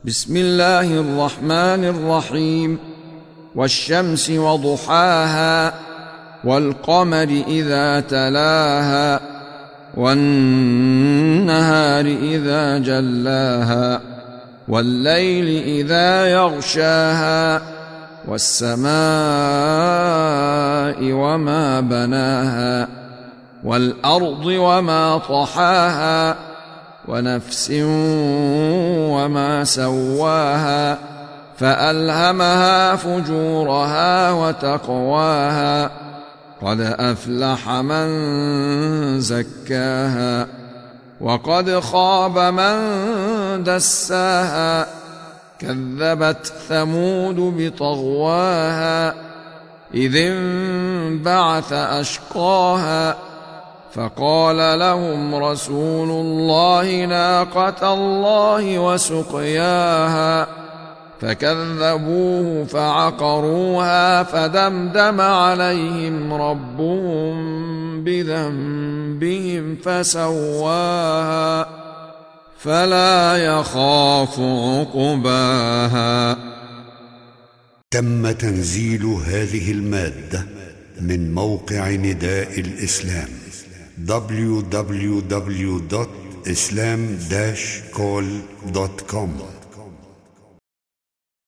بسم الله الرحمن الرحيم. والشمس وضحاها والقمر إذا تلاها والنهار إذا جلاها والليل إذا يغشاها والسماء وما بناها والأرض وما طحاها ونفس وما سواها فألهمها فجورها وتقواها قد أفلح من زكاها وقد خاب من دساها كذبت ثمود بطغواها إذ انبعث أشقاها فقال لهم رسول الله ناقة الله وسقياها فكذبوه فعقروها فدمدم عليهم ربهم بذنبهم فسواها فلا يخاف عقباها. تم تنزيل هذه المادة من موقع نداء الإسلام www.islam-call.com